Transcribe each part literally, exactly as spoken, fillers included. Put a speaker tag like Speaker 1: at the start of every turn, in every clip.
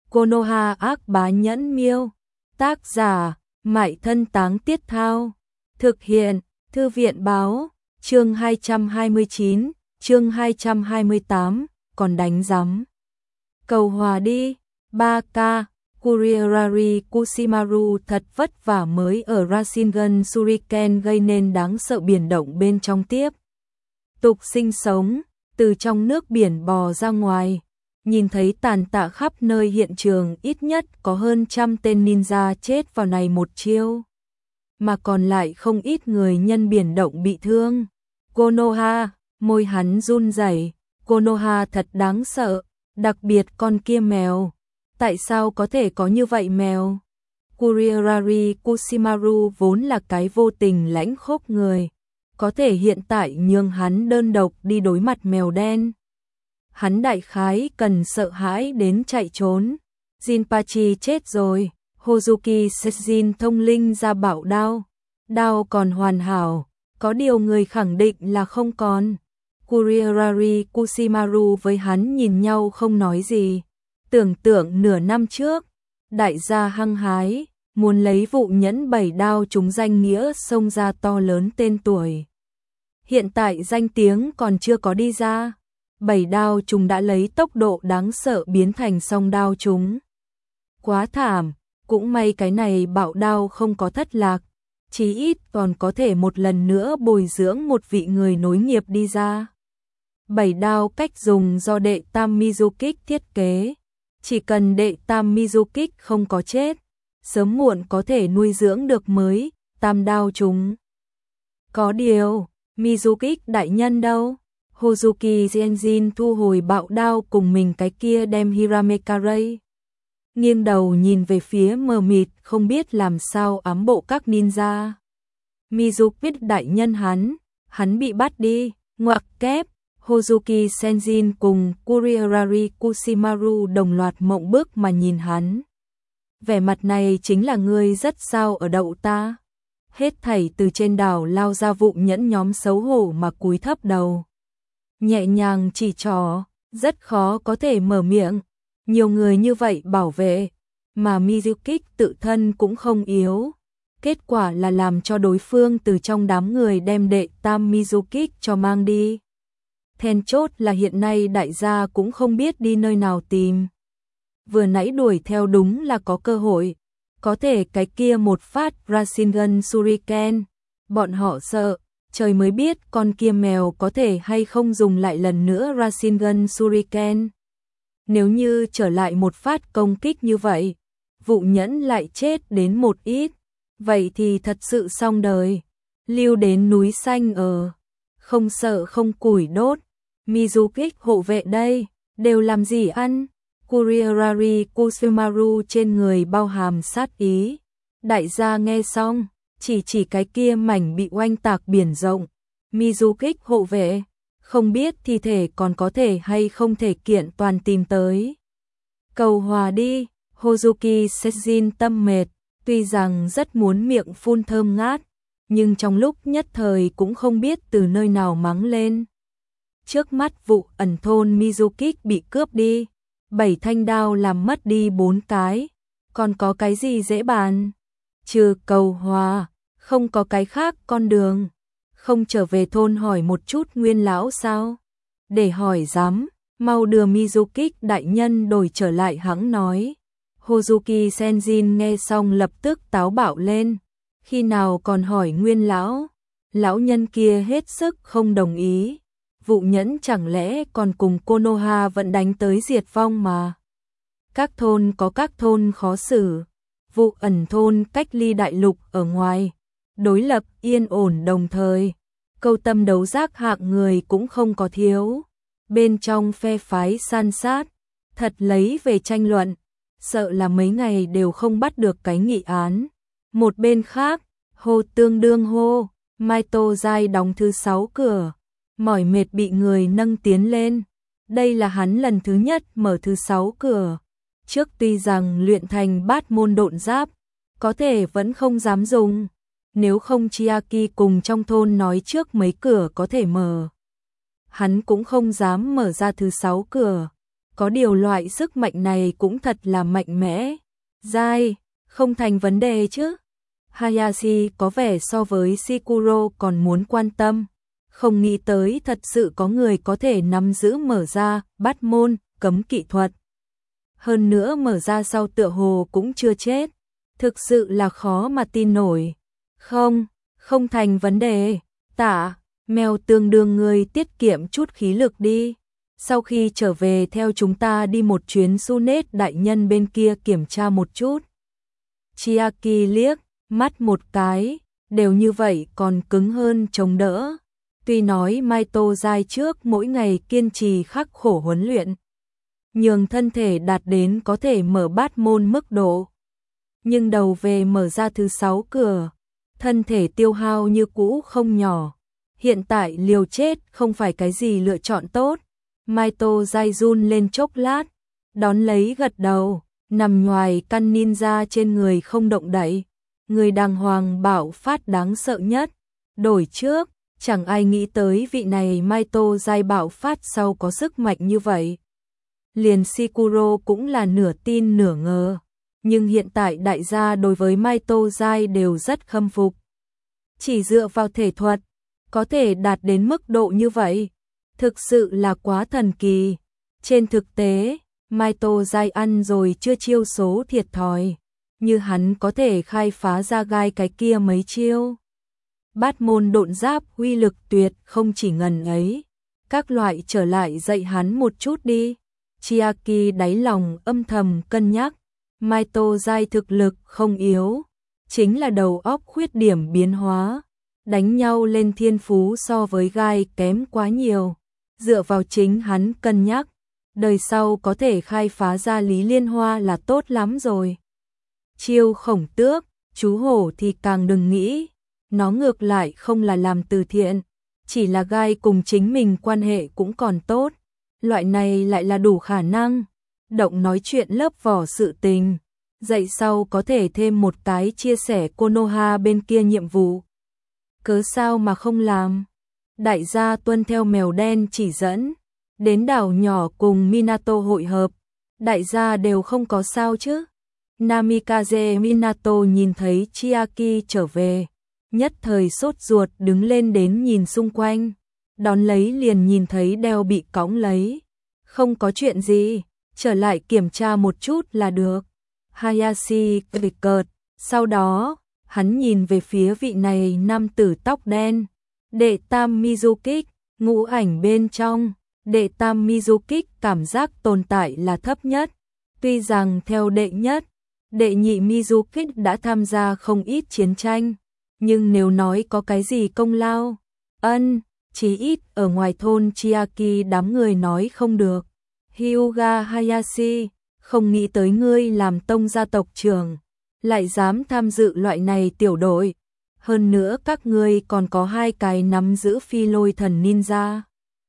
Speaker 1: Konoha ác bá nhẫn miêu. Tác giả, Mại Thân Táng Tiết Thao. Thực hiện, Thư viện Báo. Chương hai trăm hai mươi chín, chương hai trăm hai mươi tám, còn đánh rắm. Cầu hòa đi, ba ca. Kuriarari Kushimaru thật vất vả mới ở Rasengan Shuriken gây nên đáng sợ biển động bên trong tiếp. Tục sinh sống, từ trong nước biển bò ra ngoài, nhìn thấy tàn tạ khắp nơi hiện trường, ít nhất có hơn trăm tên ninja chết vào này một chiêu. Mà còn lại không ít người nhân biển động bị thương. Konoha, môi hắn run rẩy, Konoha thật đáng sợ, đặc biệt con kia mèo. Tại sao có thể có như vậy mèo? Kuriarari Kushimaru vốn là cái vô tình lãnh khốc người, có thể hiện tại nhường hắn đơn độc đi đối mặt mèo đen. Hắn đại khái cần sợ hãi đến chạy trốn. Jinpachi chết rồi, Hozuki Sejin thông linh ra bảo đao. Đao còn hoàn hảo, có điều người khẳng định là không còn. Kuriarari Kushimaru với hắn nhìn nhau không nói gì. Tưởng tượng nửa năm trước, đại gia hăng hái, muốn lấy vụ nhẫn bảy đao chúng danh nghĩa xông ra to lớn tên tuổi. Hiện tại danh tiếng còn chưa có đi ra, bảy đao chúng đã lấy tốc độ đáng sợ biến thành song đao chúng. Quá thảm, cũng may cái này bảo đao không có thất lạc, chí ít còn có thể một lần nữa bồi dưỡng một vị người nối nghiệp đi ra. Bảy đao cách dùng do đệ tam Mizukik thiết kế. Chỉ cần đệ tam Mizukik không có chết, sớm muộn có thể nuôi dưỡng được mới, tam đao chúng. Có điều, Mizukik đại nhân đâu? Hozuki Genjin thu hồi bạo đao cùng mình cái kia đem Hiramekarai. Nghiêng đầu nhìn về phía mờ mịt không biết làm sao ám bộ các ninja. Mizukik đại nhân hắn, hắn bị bắt đi, ngoặc kép. Hozuki Senjin cùng Kuriarari Kushimaru đồng loạt mộng bức mà nhìn hắn. Vẻ mặt này chính là ngươi rất sao ở đậu ta. Hết thảy từ trên đảo lao ra vụ nhẫn nhóm xấu hổ mà cúi thấp đầu. Nhẹ nhàng chỉ trỏ, rất khó có thể mở miệng. Nhiều người như vậy bảo vệ, mà Mizukik tự thân cũng không yếu. Kết quả là làm cho đối phương từ trong đám người đem đệ tam Mizukik cho mang đi. Then chốt là hiện nay đại gia cũng không biết đi nơi nào tìm. Vừa nãy đuổi theo đúng là có cơ hội, có thể cái kia một phát Rasengan Shuriken, bọn họ sợ, trời mới biết con kia mèo có thể hay không dùng lại lần nữa Rasengan Shuriken. Nếu như trở lại một phát công kích như vậy, vụ nhẫn lại chết đến một ít, vậy thì thật sự xong đời, lưu đến núi xanh ở, không sợ không củi đốt. Mizukik hộ vệ đây, đều làm gì ăn? Kuriarari Kushimaru trên người bao hàm sát ý. Đại gia nghe xong, chỉ chỉ cái kia mảnh bị oanh tạc biển rộng. Mizukik hộ vệ, không biết thi thể còn có thể hay không thể kiện toàn tìm tới. Cầu hòa đi, Hozuki Sejin tâm mệt, tuy rằng rất muốn miệng phun thơm ngát, nhưng trong lúc nhất thời cũng không biết từ nơi nào mắng lên. Trước mắt vụ ẩn thôn Mizukik bị cướp đi, bảy thanh đao làm mất đi bốn cái, còn có cái gì dễ bàn? Trừ cầu hòa, không có cái khác con đường, không trở về thôn hỏi một chút nguyên lão sao? Để hỏi dám, mau đưa Mizukik đại nhân đổi trở lại hãng nói. Hozuki Senjin nghe xong lập tức táo bạo lên, khi nào còn hỏi nguyên lão, lão nhân kia hết sức không đồng ý. Vụ nhẫn chẳng lẽ còn cùng Konoha vẫn đánh tới diệt vong mà. Các thôn có các thôn khó xử, vụ ẩn thôn cách ly đại lục ở ngoài, đối lập yên ổn đồng thời, câu tâm đấu giác hạng người cũng không có thiếu. Bên trong phe phái san sát, thật lấy về tranh luận, sợ là mấy ngày đều không bắt được cái nghị án. Một bên khác, hô tương đương hô, Maito Giai đóng thứ sáu cửa. Mỏi mệt bị người nâng tiến lên. Đây là hắn lần thứ nhất mở thứ sáu cửa. Trước tuy rằng luyện thành bát môn độn giáp, có thể vẫn không dám dùng. Nếu không Chiaki cùng trong thôn nói trước mấy cửa có thể mở, hắn cũng không dám mở ra thứ sáu cửa. Có điều loại sức mạnh này cũng thật là mạnh mẽ. Dai, không thành vấn đề chứ. Hayashi có vẻ so với Shikuro còn muốn quan tâm. Không nghĩ tới thật sự có người có thể nắm giữ mở ra bát môn, cấm kỵ thuật. Hơn nữa mở ra sau tựa hồ cũng chưa chết. Thực sự là khó mà tin nổi. Không, không thành vấn đề. Tả, mèo tương đương người tiết kiệm chút khí lực đi. Sau khi trở về theo chúng ta đi một chuyến Sunet đại nhân bên kia kiểm tra một chút. Chiaki liếc mắt một cái, đều như vậy còn cứng hơn chống đỡ. Tuy nói Maito Dai trước mỗi ngày kiên trì khắc khổ huấn luyện, nhường thân thể đạt đến có thể mở bát môn mức độ. Nhưng đầu về mở ra thứ sáu cửa, thân thể tiêu hao như cũ không nhỏ. Hiện tại liều chết không phải cái gì lựa chọn tốt. Maito Dai run lên chốc lát, đón lấy gật đầu, nằm nhoài căn ninja trên người không động đậy. Người đàng hoàng bạo phát đáng sợ nhất. Đổi trước, chẳng ai nghĩ tới vị này Maito Dai bạo phát sau có sức mạnh như vậy. Liền Shikuro cũng là nửa tin nửa ngờ. Nhưng hiện tại đại gia đối với Maito Dai đều rất khâm phục. Chỉ dựa vào thể thuật, có thể đạt đến mức độ như vậy. Thực sự là quá thần kỳ. Trên thực tế, Maito Dai ăn rồi chưa chiêu số thiệt thòi. Như hắn có thể khai phá ra gai cái kia mấy chiêu. Bát môn độn giáp uy lực tuyệt không chỉ ngần ấy. Các loại trở lại dạy hắn một chút đi. Chiaki đáy lòng âm thầm cân nhắc. Maito Dai thực lực không yếu. Chính là đầu óc khuyết điểm biến hóa. Đánh nhau lên thiên phú so với gai kém quá nhiều. Dựa vào chính hắn cân nhắc. Đời sau có thể khai phá ra Lý Liên Hoa là tốt lắm rồi. Chiêu khổng tước, chú hổ thì càng đừng nghĩ. Nó ngược lại không là làm từ thiện. Chỉ là gai cùng chính mình quan hệ cũng còn tốt. Loại này lại là đủ khả năng. Động nói chuyện lớp vỏ sự tình. Dạy sau có thể thêm một cái chia sẻ Konoha bên kia nhiệm vụ. Cớ sao mà không làm. Đại gia tuân theo mèo đen chỉ dẫn. Đến đảo nhỏ cùng Minato hội hợp. Đại gia đều không có sao chứ. Namikaze Minato nhìn thấy Chiaki trở về. Nhất thời sốt ruột đứng lên đến nhìn xung quanh. Đón lấy liền nhìn thấy đeo bị cõng lấy. Không có chuyện gì. Trở lại kiểm tra một chút là được. Hayashi cười cợt. Sau đó, hắn nhìn về phía vị này nam tử tóc đen. Đệ tam Mizuki, ngũ ảnh bên trong. Đệ tam Mizuki cảm giác tồn tại là thấp nhất. Tuy rằng theo đệ nhất, đệ nhị Mizuki đã tham gia không ít chiến tranh. Nhưng nếu nói có cái gì công lao, ân, chí ít ở ngoài thôn Chiaki đám người nói không được. Hyuga Hayashi, không nghĩ tới ngươi làm tông gia tộc trưởng, lại dám tham dự loại này tiểu đội. Hơn nữa các ngươi còn có hai cái nắm giữ phi lôi thần ninja.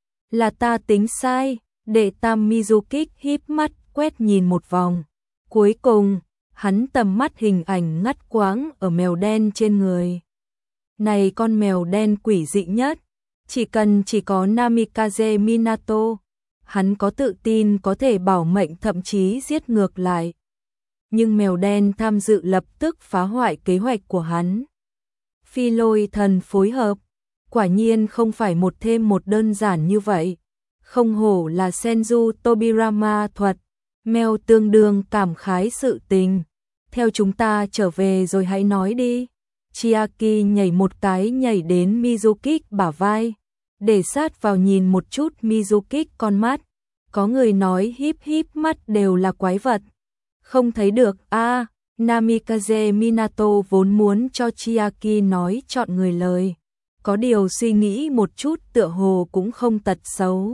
Speaker 1: Là ta tính sai. Đệ tam Mizuki híp mắt quét nhìn một vòng. Cuối cùng, hắn tầm mắt hình ảnh ngắt quãng ở mèo đen trên người. Này con mèo đen quỷ dị nhất. Chỉ cần chỉ có Namikaze Minato, hắn có tự tin có thể bảo mệnh thậm chí giết ngược lại. Nhưng mèo đen tham dự lập tức phá hoại kế hoạch của hắn. Phi lôi thần phối hợp, quả nhiên không phải một thêm một đơn giản như vậy. Không hổ là Senju Tobirama thuật, mèo tương đương cảm khái sự tình. Theo chúng ta trở về rồi hãy nói đi. Chiaki nhảy một cái nhảy đến Mizuki bả vai, để sát vào nhìn một chút Mizuki con mắt. Có người nói híp híp mắt đều là quái vật. Không thấy được a à, Namikaze Minato vốn muốn cho Chiaki nói chọn người lời. Có điều suy nghĩ một chút tựa hồ cũng không tật xấu.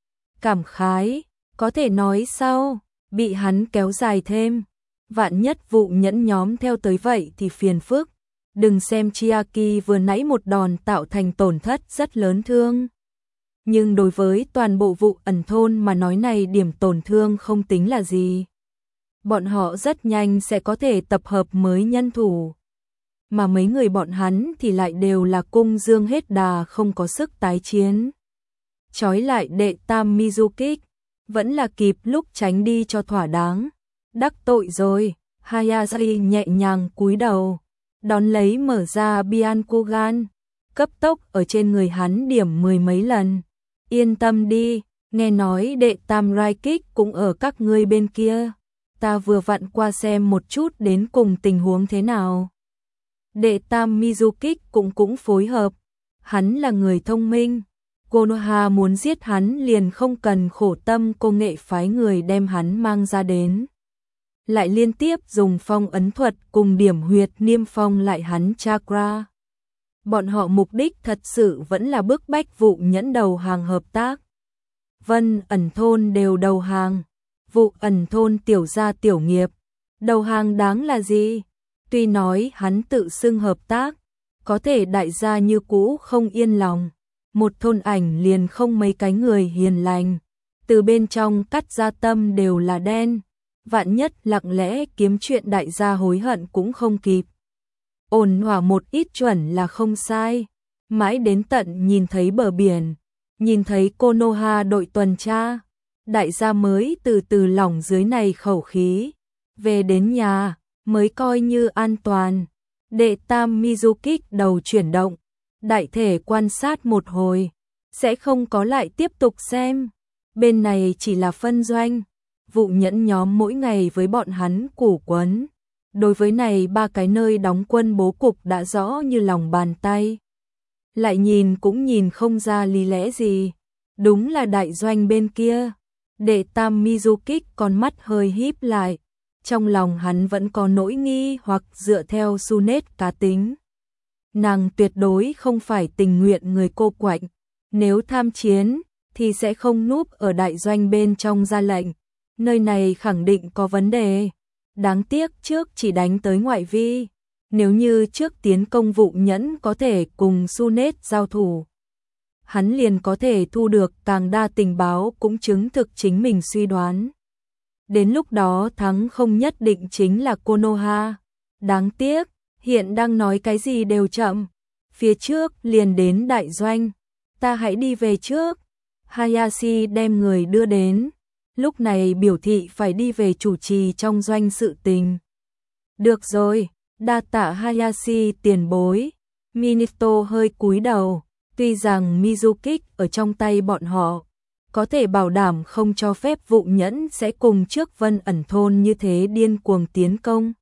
Speaker 1: Cảm khái, có thể nói sao, bị hắn kéo dài thêm. Vạn nhất vụ nhẫn nhóm theo tới vậy thì phiền phức. Đừng xem Chiaki vừa nãy một đòn tạo thành tổn thất rất lớn thương. Nhưng đối với toàn bộ vụ ẩn thôn mà nói này điểm tổn thương không tính là gì. Bọn họ rất nhanh sẽ có thể tập hợp mới nhân thủ. Mà mấy người bọn hắn thì lại đều là cung dương hết đà không có sức tái chiến. Chói lại đệ tam Mizuki, vẫn là kịp lúc tránh đi cho thỏa đáng. Đắc tội rồi, Hayashi nhẹ nhàng cúi đầu, đón lấy mở ra Byakugan, cấp tốc ở trên người hắn điểm mười mấy lần. Yên tâm đi, nghe nói đệ tam Raikik cũng ở các ngươi bên kia. Ta vừa vặn qua xem một chút đến cùng tình huống thế nào. Đệ tam Mizukik cũng cũng phối hợp. Hắn là người thông minh. Konoha muốn giết hắn liền không cần khổ tâm công nghệ phái người đem hắn mang ra đến. Lại liên tiếp dùng phong ấn thuật cùng điểm huyệt niêm phong lại hắn chakra. Bọn họ mục đích thật sự vẫn là bức bách Vụ Nhẫn đầu hàng hợp tác. Vân Ẩn Thôn đều đầu hàng. Vụ Ẩn Thôn tiểu gia tiểu nghiệp. Đầu hàng đáng là gì? Tuy nói hắn tự xưng hợp tác, có thể đại gia như cũ không yên lòng. Một thôn ảnh liền không mấy cái người hiền lành. Từ bên trong cắt ra tâm đều là đen. Vạn nhất lặng lẽ kiếm chuyện đại gia hối hận cũng không kịp. Ổn hòa một ít chuẩn là không sai. Mãi đến tận nhìn thấy bờ biển, nhìn thấy Konoha đội tuần tra, đại gia mới từ từ lỏng dưới này khẩu khí. Về đến nhà, mới coi như an toàn. Đệ tam Mizukik đầu chuyển động, đại thể quan sát một hồi, sẽ không có lại tiếp tục xem. Bên này chỉ là phân doanh, Vụ Nhẫn nhóm mỗi ngày với bọn hắn củ quấn. Đối với này ba cái nơi đóng quân bố cục đã rõ như lòng bàn tay. Lại nhìn cũng nhìn không ra lý lẽ gì. Đúng là đại doanh bên kia. Đệ tam Mizukik con mắt hơi híp lại. Trong lòng hắn vẫn có nỗi nghi hoặc dựa theo Sunet cá tính. Nàng tuyệt đối không phải tình nguyện người cô quạnh. Nếu tham chiến thì sẽ không núp ở đại doanh bên trong ra lệnh. Nơi này khẳng định có vấn đề. Đáng tiếc trước chỉ đánh tới ngoại vi. Nếu như trước tiến công Vụ Nhẫn có thể cùng Sunet giao thủ, hắn liền có thể thu được càng đa tình báo cũng chứng thực chính mình suy đoán. Đến lúc đó thắng không nhất định chính là Konoha. Đáng tiếc, hiện đang nói cái gì đều chậm. Phía trước liền đến đại doanh. Ta hãy đi về trước. Hayashi đem người đưa đến. Lúc này biểu thị phải đi về chủ trì trong doanh sự tình. Được rồi, đa tạ Hayashi tiền bối. Minato hơi cúi đầu. Tuy rằng Mizukik ở trong tay bọn họ, có thể bảo đảm không cho phép Vụ Nhẫn sẽ cùng trước Vân Ẩn Thôn như thế điên cuồng tiến công.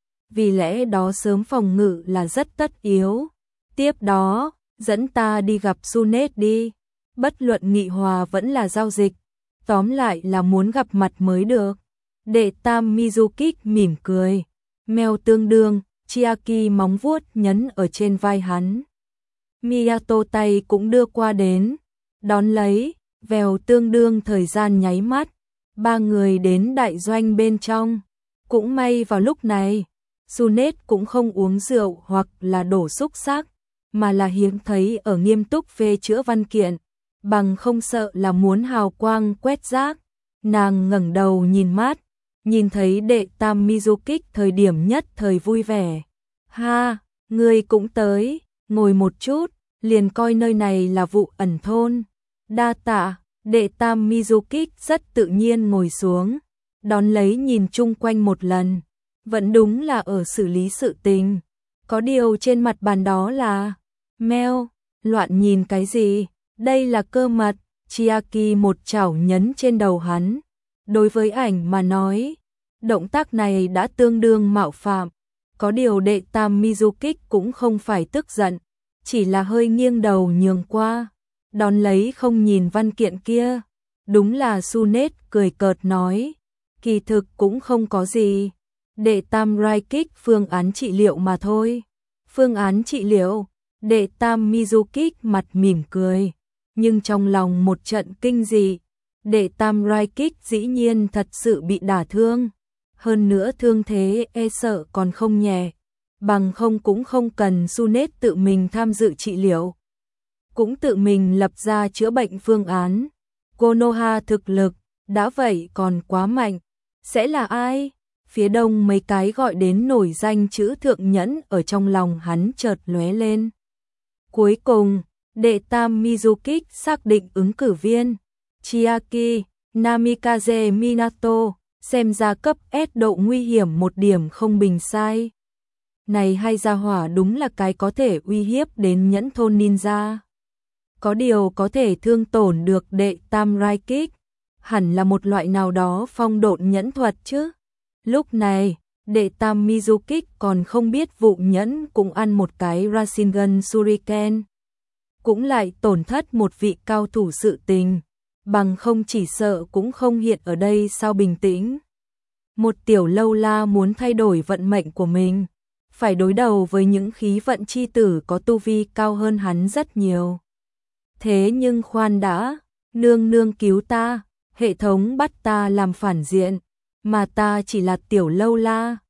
Speaker 1: Vì lẽ đó sớm phòng ngự là rất tất yếu. Tiếp đó, dẫn ta đi gặp Sunet đi. Bất luận nghị hòa vẫn là giao dịch. Tóm lại là muốn gặp mặt mới được. Đệ tam Mizukik mỉm cười. Mèo tương đương, Chiaki móng vuốt nhấn ở trên vai hắn. Miyato tay cũng đưa qua đến. Đón lấy, vèo tương đương thời gian nháy mắt. Ba người đến đại doanh bên trong. Cũng may vào lúc này, Sunet cũng không uống rượu hoặc là đổ xúc xác, mà là hiếm thấy ở nghiêm túc phê chữa văn kiện. Bằng không sợ là muốn hào quang quét rác. Nàng ngẩng đầu nhìn mát, nhìn thấy đệ tam Mizukik thời điểm nhất thời vui vẻ. Ha, ngươi cũng tới, ngồi một chút, liền coi nơi này là Vụ Ẩn Thôn. Đa tạ, đệ tam Mizukik rất tự nhiên ngồi xuống, đón lấy nhìn chung quanh một lần. Vẫn đúng là ở xử lý sự tình. Có điều trên mặt bàn đó là mèo, loạn nhìn cái gì? Đây là cơ mật. Chiaki một chảo nhấn trên đầu hắn. Đối với ảnh mà nói, động tác này đã tương đương mạo phạm. Có điều đệ tam Mizukik cũng không phải tức giận, chỉ là hơi nghiêng đầu nhường qua, đón lấy không nhìn văn kiện kia. Đúng là Sunet cười cợt nói, kỳ thực cũng không có gì. Đệ tam Raikik phương án trị liệu mà thôi. Phương án trị liệu? Đệ tam Mizukik mặt mỉm cười, nhưng trong lòng một trận kinh dị. Đệ tam Raikik dĩ nhiên thật sự bị đả thương. Hơn nữa thương thế e sợ còn không nhẹ. Bằng không cũng không cần Sunet tự mình tham dự trị liệu, cũng tự mình lập ra chữa bệnh phương án. Konoha thực lực, đã vậy còn quá mạnh. Sẽ là ai? Phía đông mấy cái gọi đến nổi danh chữ thượng nhẫn ở trong lòng hắn chợt lóe lên. Cuối cùng, đệ tam Mizukik xác định ứng cử viên. Chiaki, Namikaze Minato, xem ra cấp S độ nguy hiểm một điểm không bình sai. Này hay ra hỏa đúng là cái có thể uy hiếp đến nhẫn thôn ninja. Có điều có thể thương tổn được đệ tam rai kích, hẳn là một loại nào đó phong độn nhẫn thuật chứ. Lúc này, đệ tam Mizuki còn không biết vụ nhẫn cũng ăn một cái Rasengan Shuriken. Cũng lại tổn thất một vị cao thủ sự tình, bằng không chỉ sợ cũng không hiện ở đây sao bình tĩnh. Một tiểu lâu la muốn thay đổi vận mệnh của mình, phải đối đầu với những khí vận chi tử có tu vi cao hơn hắn rất nhiều. Thế nhưng khoan đã, nương nương cứu ta, hệ thống bắt ta làm phản diện, mà ta chỉ là tiểu lâu la.